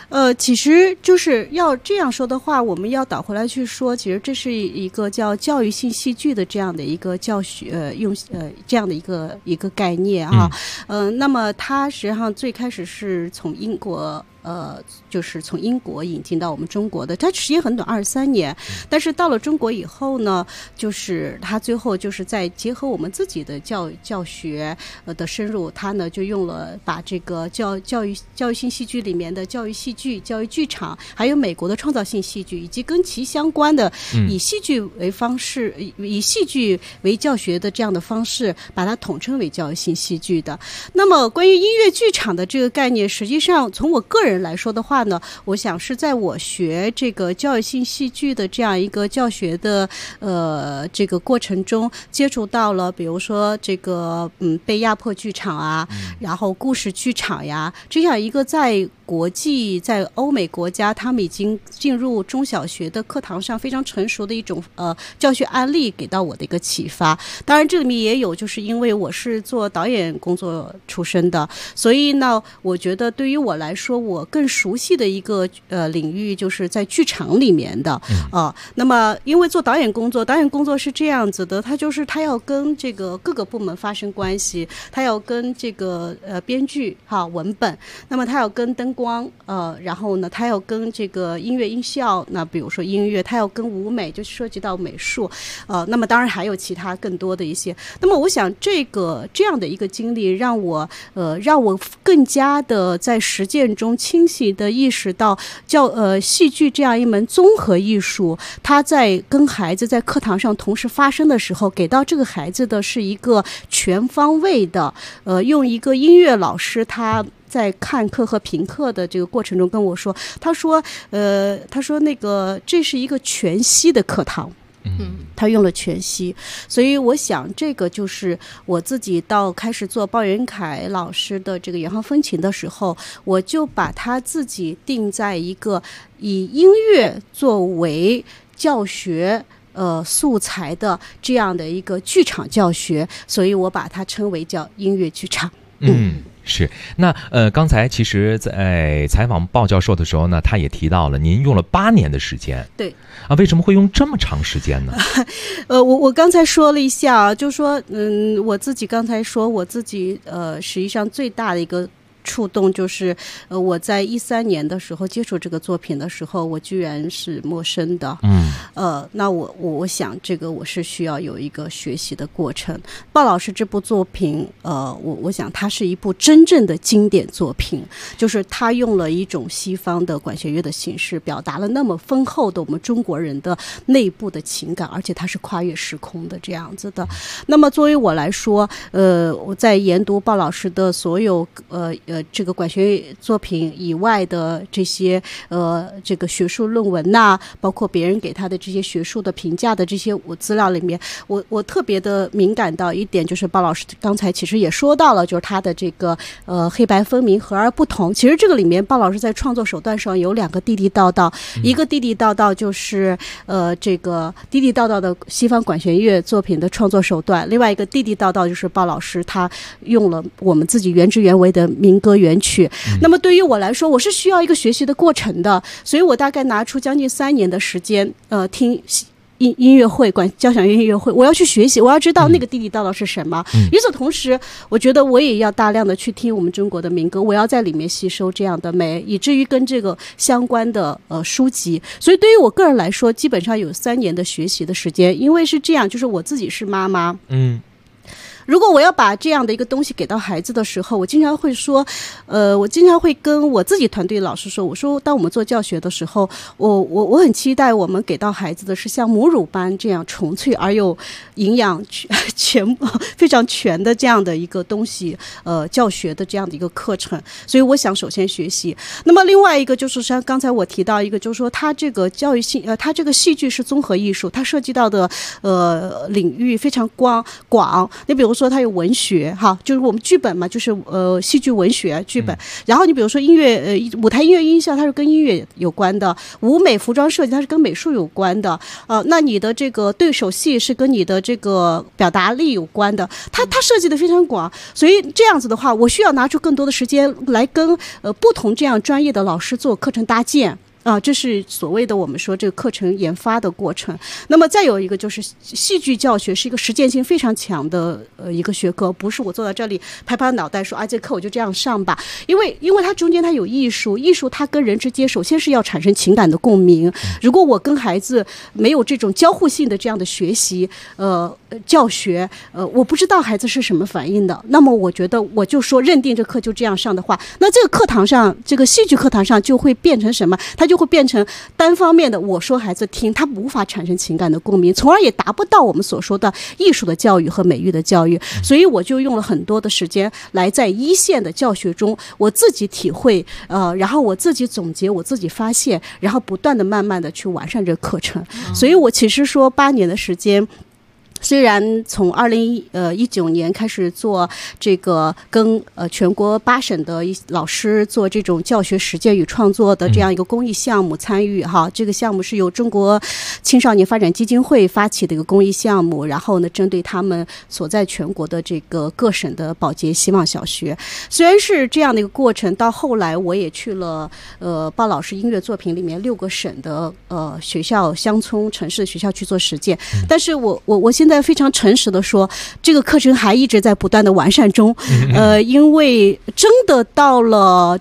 其实就是要这样说的话，我们要倒回来去说，其实这是一个叫教育性戏剧的这样的一个教学这样的一个概念啊。那么它实际上最开始是从英国。就是从英国引进到我们中国的，它时间很短，23年。但是到了中国以后呢，就是它最后就是在结合我们自己的教学的深入，它呢就用了把这个教育性戏剧里面的教育戏剧、教育剧场，还有美国的创造性戏剧，以及跟其相关的以戏剧为方式、以戏剧为教学的这样的方式，把它统称为教育性戏剧的。那么关于音乐剧场的这个概念，实际上从我个人来说的话呢，我想是在我学这个教育性戏剧的这样一个教学的这个过程中，接触到了比如说这个被压迫剧场啊，然后故事剧场呀，这样一个在国际在欧美国家他们已经进入中小学的课堂上非常成熟的一种教学案例，给到我的一个启发。当然这里面也有就是因为我是做导演工作出身的，所以呢我觉得对于我来说，我更熟悉的一个领域就是在剧场里面的那么因为做导演工作是这样子的，他要跟这个各个部门发生关系，他要跟这个编剧文本，那么他要跟灯光然后呢他要跟这个音乐音效，那比如说音乐他要跟舞美，就涉及到美术那么当然还有其他更多的一些。那么我想这样的一个经历让我更加的在实践中清晰的意识到戏剧这样一门综合艺术，它在跟孩子在课堂上同时发生的时候，给到这个孩子的是一个全方位的用一个音乐老师他在看课和评课的这个过程中跟我说，他说那个这是一个全息的课堂，他用了全息。所以我想这个就是我自己到开始做鲍元凯老师的这个远航风琴的时候，我就把他自己定在一个以音乐作为教学素材的这样的一个剧场教学，所以我把它称为叫音乐剧场。 是。那刚才其实在采访鲍教授的时候呢，他也提到了您用了8年的时间。 对啊，为什么会用这么长时间呢？ 我刚才说了一下就是说我自己刚才说我自己实际上最大的一个触动就是我在13年的时候接触这个作品的时候，我居然是陌生的。那我想这个我是需要有一个学习的过程。鲍老师这部作品我想它是一部真正的经典作品，就是他用了一种西方的管弦乐的形式，表达了那么丰厚的我们中国人的内部的情感，而且它是跨越时空的这样子的。那么作为我来说我在研读鲍老师的所有这个管弦乐作品以外的这些这个学术论文呐，包括别人给他的这些学术的评价的这些资料里面，我特别的敏感到一点，就是鲍老师刚才其实也说到了，就是他的这个黑白分明和而不同。其实这个里面鲍老师在创作手段上有2个地地道道，一个地地道道就是这个地地道道的西方管弦乐作品的创作手段，另外一个地地道道就是鲍老师他用了我们自己原汁原味的民歌原曲。那么对于我来说，我是需要一个学习的过程的，所以我大概拿出将近3年的时间听音乐会，交响乐音乐会，我要去学习，我要知道那个地地道道是什么。与此同时，我觉得我也要大量的去听我们中国的民歌，我要在里面吸收这样的美，以至于跟这个相关的书籍。所以对于我个人来说，基本上有3年的学习的时间。因为是这样，就是我自己是妈妈，如果我要把这样的一个东西给到孩子的时候，我经常会说我经常会跟我自己团队老师说，我说当我们做教学的时候，我很期待我们给到孩子的是像母乳般这样纯粹而又营养非常全的这样的一个东西教学的这样的一个课程。所以我想首先学习。那么另外一个就是像刚才我提到一个，就是说它这个教育性它这个戏剧是综合艺术，它涉及到的领域非常广。你比如说它有文学哈，就是我们剧本嘛，就是戏剧文学剧本。然后你比如说音乐舞台音乐音效，它是跟音乐有关的；舞美服装设计，它是跟美术有关的。那你的这个对手戏是跟你的这个表达力有关的。它设计的非常广，所以这样子的话，我需要拿出更多的时间来跟不同这样专业的老师做课程搭建。这是所谓的我们说这个课程研发的过程。那么再有一个就是戏剧教学是一个实践性非常强的一个学科，不是我坐在这里拍拍脑袋说这课我就这样上吧，因为它中间它有艺术它跟人之间首先是要产生情感的共鸣。如果我跟孩子没有这种交互性的这样的学习教学，我不知道孩子是什么反应的，那么我觉得我就说认定这课就这样上的话，那这个课堂上这个戏剧课堂上就会变成什么？它就会变成单方面的我说孩子听，他无法产生情感的共鸣，从而也达不到我们所说的艺术的教育和美育的教育。所以我就用了很多的时间来在一线的教学中我自己体会然后我自己总结，我自己发现，然后不断的慢慢的去完善这个课程。所以我其实说8年的时间，虽然从2019年开始做这个跟全国8省的老师做这种教学实践与创作的这样一个公益项目参与哈，这个项目是由中国青少年发展基金会发起的一个公益项目，然后呢针对他们所在全国的这个各省的保洁希望小学。虽然是这样的一个过程，到后来我也去了鲍老师音乐作品里面6个省的学校、乡村、城市的学校去做实践，但是我现在非常诚实的说，这个课程还一直在不断的完善中。因为真的到了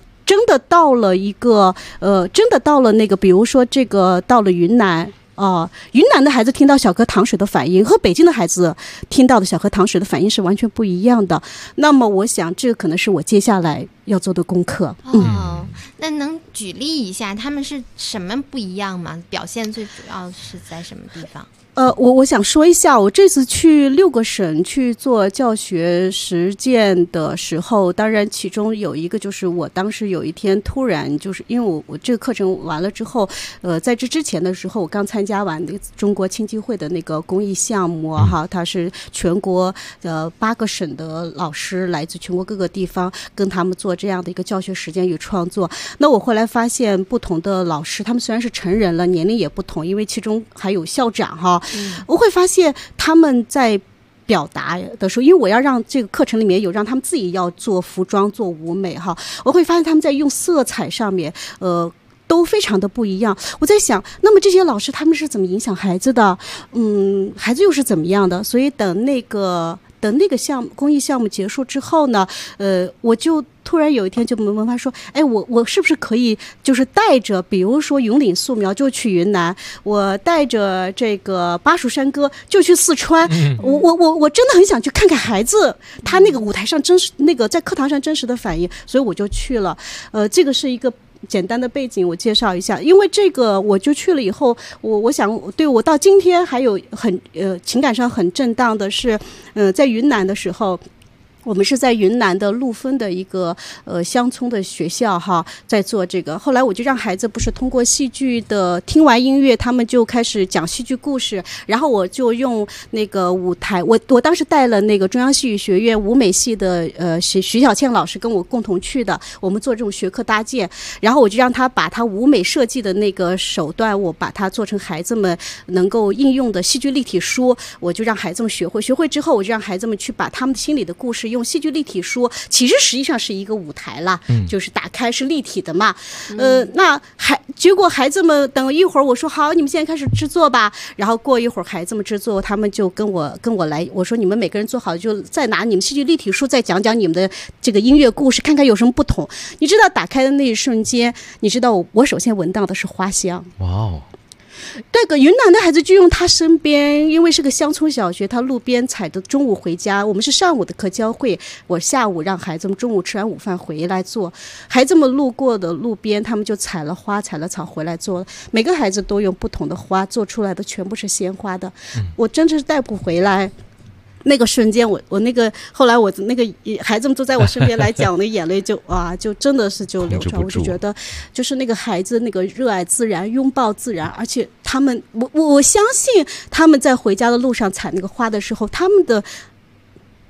那个，比如说这个到了云南。云南的孩子听到小河淌水的反应和北京的孩子听到的小河淌水的反应是完全不一样的。那么我想这个可能是我接下来要做的功课。 那能举例一下他们是什么不一样吗？表现最主要是在什么地方？ 我想说一下，我这次去6个省去做教学实践的时候，当然其中有一个就是我当时有一天突然就是因为我这个课程完了之后，在这之前的时候我刚参加完中国青基会的那个公益项目哈，它是全国8个省的老师来自全国各个地方跟他们做这样的一个教学实践与创作。那我后来发现不同的老师他们虽然是成人了，年龄也不同，因为其中还有校长哈。我会发现他们在表达的时候，因为我要让这个课程里面有让他们自己要做服装做舞美哈，我会发现他们在用色彩上面都非常的不一样。我在想，那么这些老师他们是怎么影响孩子的？孩子又是怎么样的？所以等那个公益项目结束之后呢，我就突然有一天就问他说，我是不是可以就是带着比如说云岭素描就去云南，我带着这个巴蜀山歌就去四川。我真的很想去看看孩子他那个舞台上真实那个在课堂上真实的反应，所以我就去了。这个是一个简单的背景我介绍一下，因为这个我就去了以后，我想对我到今天还有很情感上很震荡的是，在云南的时候。我们是在云南的陆丰的一个乡村的学校哈，在做这个。后来我就让孩子不是通过戏剧的听完音乐，他们就开始讲戏剧故事，然后我就用那个舞台，我当时带了那个中央戏剧学院舞美系的徐小倩老师跟我共同去的，我们做这种学科搭建，然后我就让他把他舞美设计的那个手段，我把它做成孩子们能够应用的戏剧立体书，我就让孩子们学会之后，我就让孩子们去把他们心里的故事用戏剧立体说，其实实际上是一个舞台啦，就是打开是立体的嘛。那结果孩子们等一会儿我说好，你们现在开始制作吧，然后过一会儿孩子们制作，他们就跟我来，我说你们每个人做好就再拿你们戏剧立体书再讲讲你们的这个音乐故事，看看有什么不同。你知道打开的那一瞬间，你知道我首先闻到的是花香。哇哦！这个云南的孩子就用他身边，因为是个乡村小学，他路边采的，中午回家，我们是上午的课交会，我下午让孩子们中午吃完午饭回来做，孩子们路过的路边，他们就采了花采了草回来做，每个孩子都用不同的花做出来的全部是鲜花的，我真是带不回来。那个瞬间我那个后来我那个孩子们都在我身边来讲，我的眼泪就就真的是就流出来。我就觉得就是那个孩子那个热爱自然拥抱自然，而且他们我相信他们在回家的路上采那个花的时候，他们的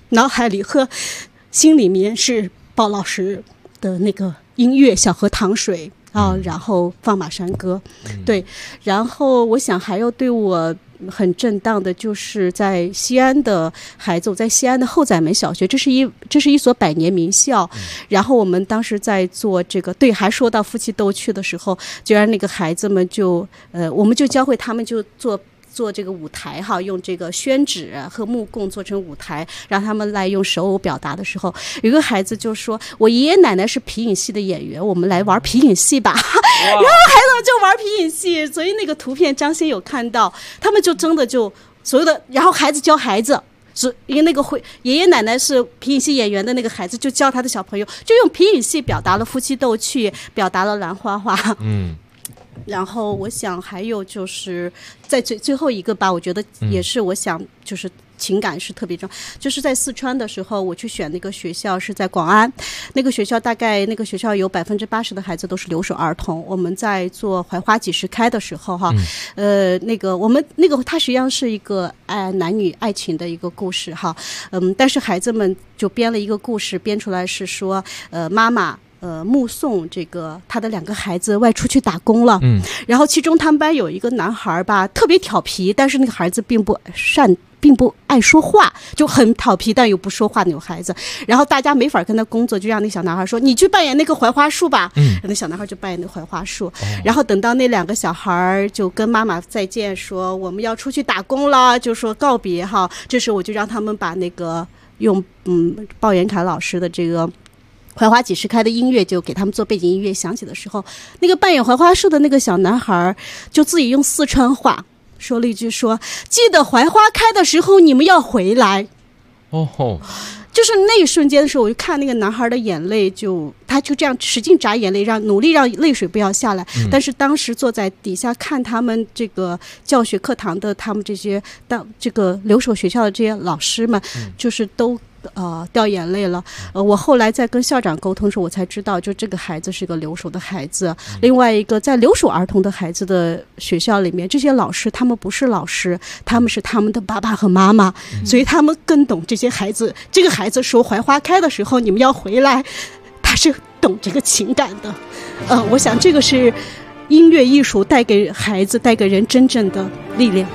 脑海里和心里面是鲍老师的那个音乐《小河淌水》啊，然后放马山歌，对，然后我想还有对我很震荡的，就是在西安的孩子，我在西安的后宰门小学，这是一所100年名校，然后我们当时在做这个，对，还说到夫妻斗趣的时候，就让那个孩子们我们就教会他们就做这个舞台哈，用这个宣纸和木供做成舞台，让他们来用手偶表达的时候，有个孩子就说：“我爷爷奶奶是皮影戏的演员，我们来玩皮影戏吧。”然后孩子们就玩皮影戏，所以那个图片张先有看到，他们就真的就所有的，然后孩子教孩子。是因为那个爷爷奶奶是皮影戏演员的那个孩子，就教他的小朋友，就用皮影戏表达了夫妻斗趣，表达了兰花花。然后我想还有就是在最后一个吧，我觉得也是我想就是情感是特别重，就是在四川的时候，我去选那个学校是在广安，那个学校大概那个学校有80%的孩子都是留守儿童。我们在做槐花几时开的时候哈，那个我们那个它实际上是一个男女爱情的一个故事哈，但是孩子们就编了一个故事，编出来是说妈妈目送这个他的2个孩子外出去打工了，然后其中他们班有一个男孩吧，特别调皮，但是那个孩子并不爱说话，就很调皮但又不说话那种孩子，然后大家没法跟他工作，就让那小男孩说：“你去扮演那个槐花树吧。”那小男孩就扮演那个槐花树，然后等到那2个小孩就跟妈妈再见，说我们要出去打工了，就说告别哈。这时我就让他们把那个用鲍元凯老师的这个槐花几时开的音乐就给他们做背景音乐响起的时候，那个扮演槐花树的那个小男孩就自己用四川话说了一句说：“记得槐花开的时候你们要回来。”就是那一瞬间的时候，我就看那个男孩的眼泪，他就这样使劲眨眼泪，努力让泪水不要下来。但是当时坐在底下看他们这个教学课堂的他们这些这个留守学校的这些老师们，就是都掉眼泪了。我后来在跟校长沟通的时候，我才知道，就这个孩子是个留守的孩子。另外一个在留守儿童的孩子的学校里面，这些老师他们不是老师，他们是他们的爸爸和妈妈，所以他们更懂这些孩子。这个孩子说槐花开的时候你们要回来，他是懂这个情感的。我想这个是音乐艺术带给孩子带给人真正的力量。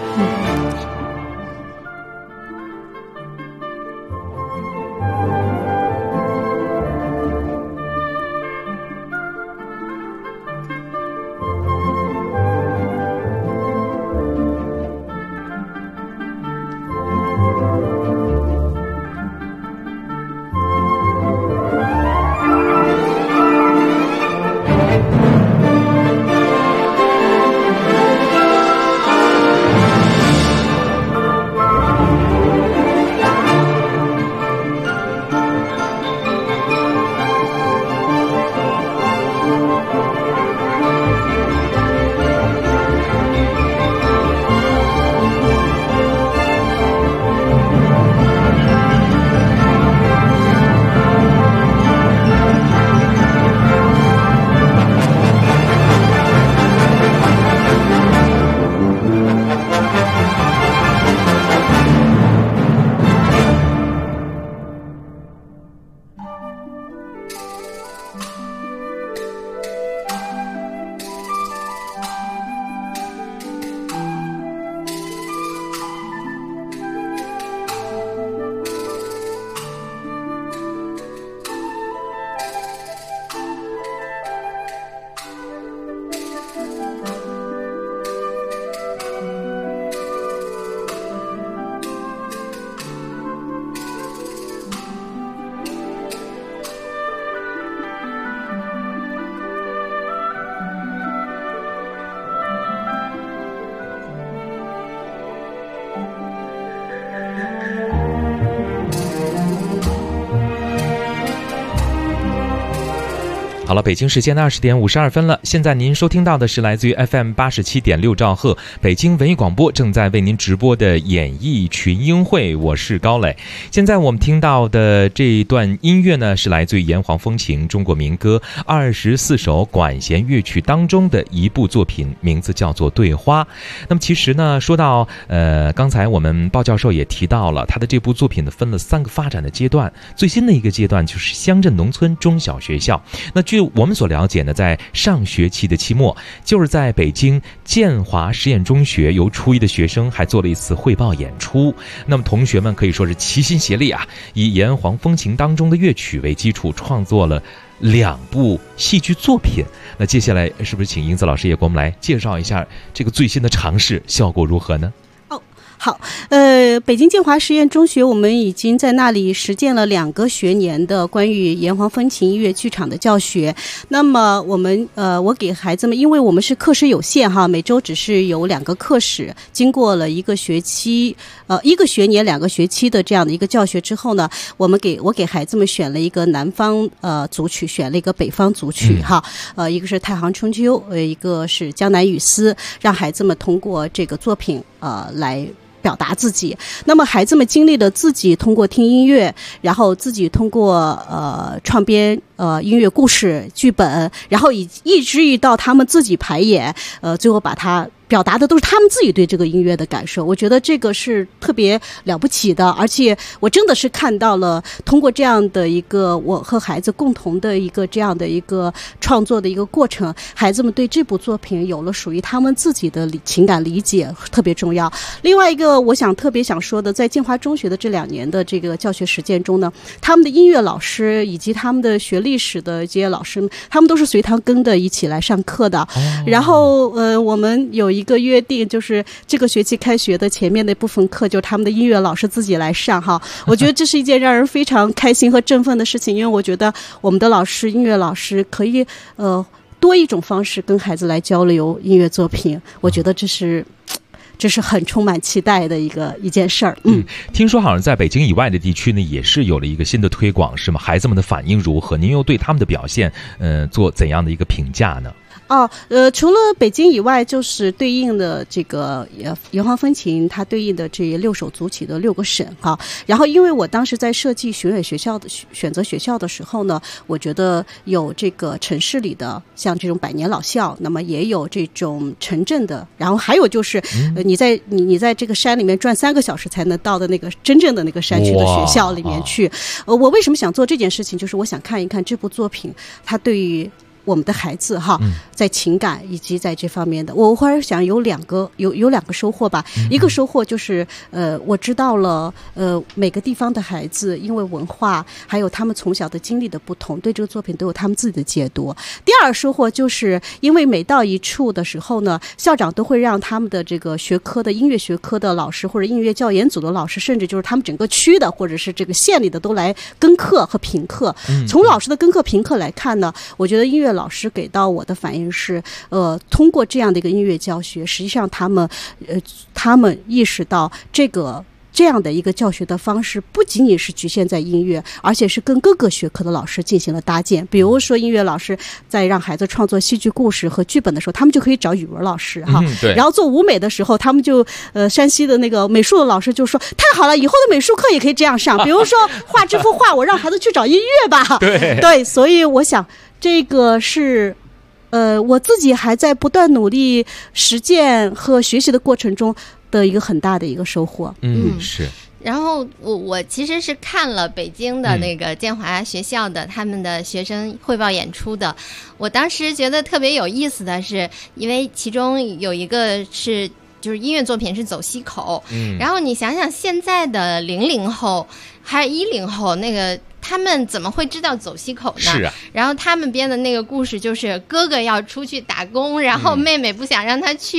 好了，北京时间的20点52分了。现在您收听到的是来自于 FM 87.6兆赫北京文艺广播正在为您直播的演艺群英会，我是高磊。现在我们听到的这一段音乐呢，是来自于炎黄风情中国民歌24首管弦乐曲当中的一部作品，名字叫做《对花》。那么其实呢，说到刚才我们鲍教授也提到了，他的这部作品呢分了3个发展的阶段，最新的一个阶段就是乡镇农村中小学校。那据我们所了解呢，在上学期的期末，就是在北京建华实验中学，由初一的学生还做了一次汇报演出。那么同学们可以说是齐心协力啊，以炎黄风情当中的乐曲为基础，创作了2部戏剧作品。那接下来是不是请英子老师也给我们来介绍一下这个最新的尝试效果如何呢？ 好，北京建华实验中学，我们已经在那里实践了2个学年的关于炎黄风情音乐剧场的教学。那么我给孩子们，因为我们是课时有限哈，每周只是有2个课时，经过了1个学期，1个学年2个学期的这样的一个教学之后呢，我给孩子们选了一个南方组曲，选了一个北方组曲哈，一个是太行春秋，一个是江南雨丝，让孩子们通过这个作品来表达自己。那么孩子们经历了自己通过听音乐，然后自己通过创编音乐故事剧本，然后一直遇到他们自己排演，最后把它表达的都是他们自己对这个音乐的感受。我觉得这个是特别了不起的，而且我真的是看到了通过这样的一个我和孩子共同的一个这样的一个创作的一个过程，孩子们对这部作品有了属于他们自己的情感理解，特别重要。另外一个我特别想说的，在建华中学的这2年的这个教学实践中呢，他们的音乐老师以及他们的学历史的这些老师们，他们都是随堂跟的一起来上课的。然后我们有一个约定，就是这个学期开学的前面的部分课，就他们的音乐老师自己来上哈。我觉得这是一件让人非常开心和振奋的事情，因为我觉得我们的老师，音乐老师可以多一种方式跟孩子来交流音乐作品，我觉得这是很充满期待的一件事儿。 听说好像在北京以外的地区呢，也是有了一个新的推广，是吗？孩子们的反应如何？您又对他们的表现做怎样的一个评价呢？ 除了北京以外，就是对应的这个炎黄风情，它对应的这6首组曲的6个省哈。然后，因为我当时在设计选择学校的时候呢，我觉得有这个城市里的像这种百年老校，那么也有这种城镇的，然后还有就是你在这个山里面转3个小时才能到的那个真正的那个山区的学校里面去。我为什么想做这件事情，就是我想看一看这部作品它对于我们的孩子哈，在情感以及在这方面的，我忽然想有2个收获吧。一个收获就是我知道了每个地方的孩子因为文化还有他们从小的经历的不同，对这个作品都有他们自己的解读。第2收获就是因为每到一处的时候呢，校长都会让他们的这个学科的音乐学科的老师或者音乐教研组的老师，甚至就是他们整个区的或者是这个县里的都来跟课和评课。从老师的跟课评课来看呢，我觉得音乐老师给到我的反应是通过这样的一个音乐教学，实际上他们意识到这样的一个教学的方式不仅仅是局限在音乐，而且是跟各个学科的老师进行了搭建。比如说音乐老师在让孩子创作戏剧故事和剧本的时候，他们就可以找语文老师哈。然后做舞美的时候，他们就山西的那个美术的老师就说太好了，以后的美术课也可以这样上。比如说画这幅画，我让孩子去找音乐吧。对，所以我想这个是我自己还在不断努力实践和学习的过程中的一个很大的一个收获。 是。 然后我其实是看了北京的那个建华学校的他们的学生汇报演出的，我当时觉得特别有意思的是，因为其中有一个就是音乐作品是走西口，然后你想想现在的00后还有10后那个。他们怎么会知道走西口呢？ 是啊。 然后他们编的那个故事就是哥哥要出去打工，然后妹妹不想让他去，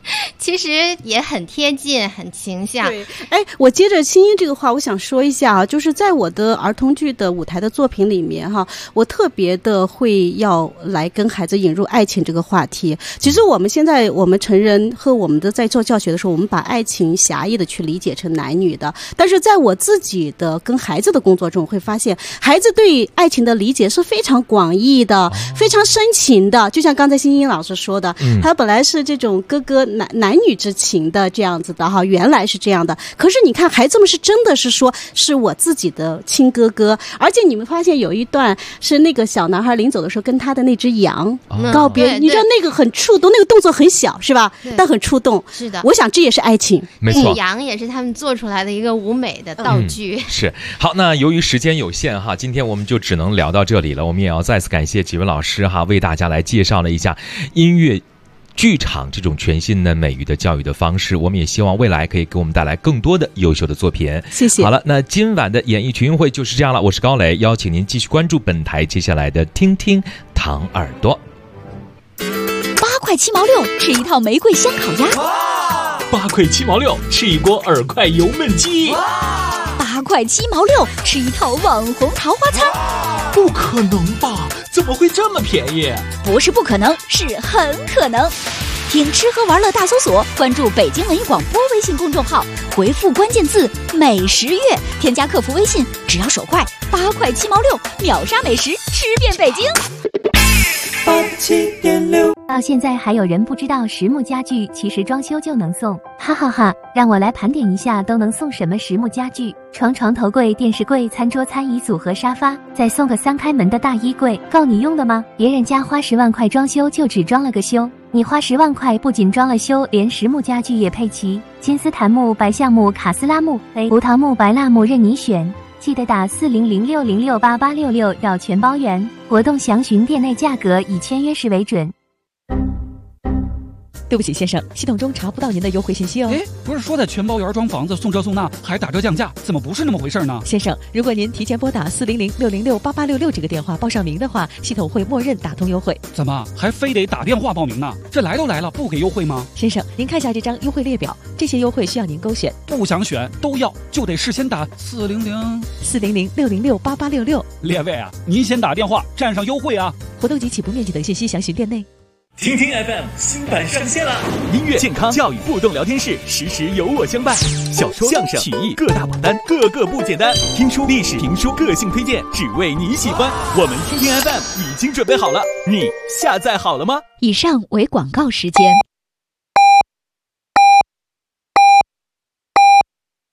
其实也很贴近，很形象。 对，我接着欣欣这个话，我想说一下啊，就是在我的儿童剧的舞台的作品里面哈，我特别的会要来跟孩子引入爱情这个话题。其实我们现在我们成人和我们的在做教学的时候，我们把爱情狭义的去理解成男女的，但是在我自己的跟孩子的工作中，会发现孩子对爱情的理解是非常广义的，非常深情的。就像刚才欣欣老师说的，他本来是这种哥哥男女之情的这样子的哈，原来是这样的。可是你看，孩子们是真的是说是我自己的亲哥哥，而且你们发现有一段是那个小男孩临走的时候跟他的那只羊告别，你知道那个很触动，那个动作很小是吧？但很触动。 是的， 我想这也是爱情。 没错， 羊也是他们做出来的一个舞美的道具。 是。好，那由于时间有限哈，今天我们就只能聊到这里了。我们也要再次感谢几位老师哈，为大家来介绍了一下音乐剧场这种全新的美育的教育的方式，我们也希望未来可以给我们带来更多的优秀的作品。 谢谢。 好了，那今晚的演艺群英会就是这样了，我是高磊，邀请您继续关注本台接下来的听听糖耳朵。 8块7毛6吃一套玫瑰香烤鸭 ，8块7毛6吃一锅耳快油焖鸡 ，8块7毛6吃一套网红桃花餐。 不可能吧？怎么会这么便宜？ 不是不可能，是很可能。听吃喝玩乐大搜索，关注北京文艺广播微信公众号，回复关键字美食月，添加客服微信，只要手快，8块7毛6秒杀美食，吃遍北京。 87.6。到现在还有人不知道实木家具其实装修就能送，哈哈哈！让我来盘点一下都能送什么实木家具：床、头柜、电视柜、餐桌、餐椅组合、沙发，再送个3开门的大衣柜，够你用的吗？别人家花10万块装修就只装了个修，你花10万块不仅装了修，连实木家具也配齐，金丝檀木、白橡木、卡斯拉木、胡桃木、白蜡木任你选。记得打4006068866要全包圆，活动详询店内价格，以签约时为准。 对不起，先生，系统中查不到您的优惠信息哦。 不是说的全包原装房子送这送那还打折降价，怎么不是那么回事呢？ 先生，如果您提前拨打4006068866这个电话报上名的话，系统会默认打通优惠。 怎么还非得打电话报名呢？这来都来了，不给优惠吗？ 先生，您看下这张优惠列表，这些优惠需要您勾选。 不想选都要，就得事先打 4006068866。 列位啊，您先打电话占上优惠啊！ 活动及起步面积等信息详询店内。 听听 FM 新版上线了，音乐、健康、教育互动聊天室，时时有我相伴。小说、相声、曲艺各大榜单，个个不简单。听书、历史、评书，个性推荐，只为你喜欢。我们听听 FM 已经准备好了，你下载好了吗？ 以上为广告时间。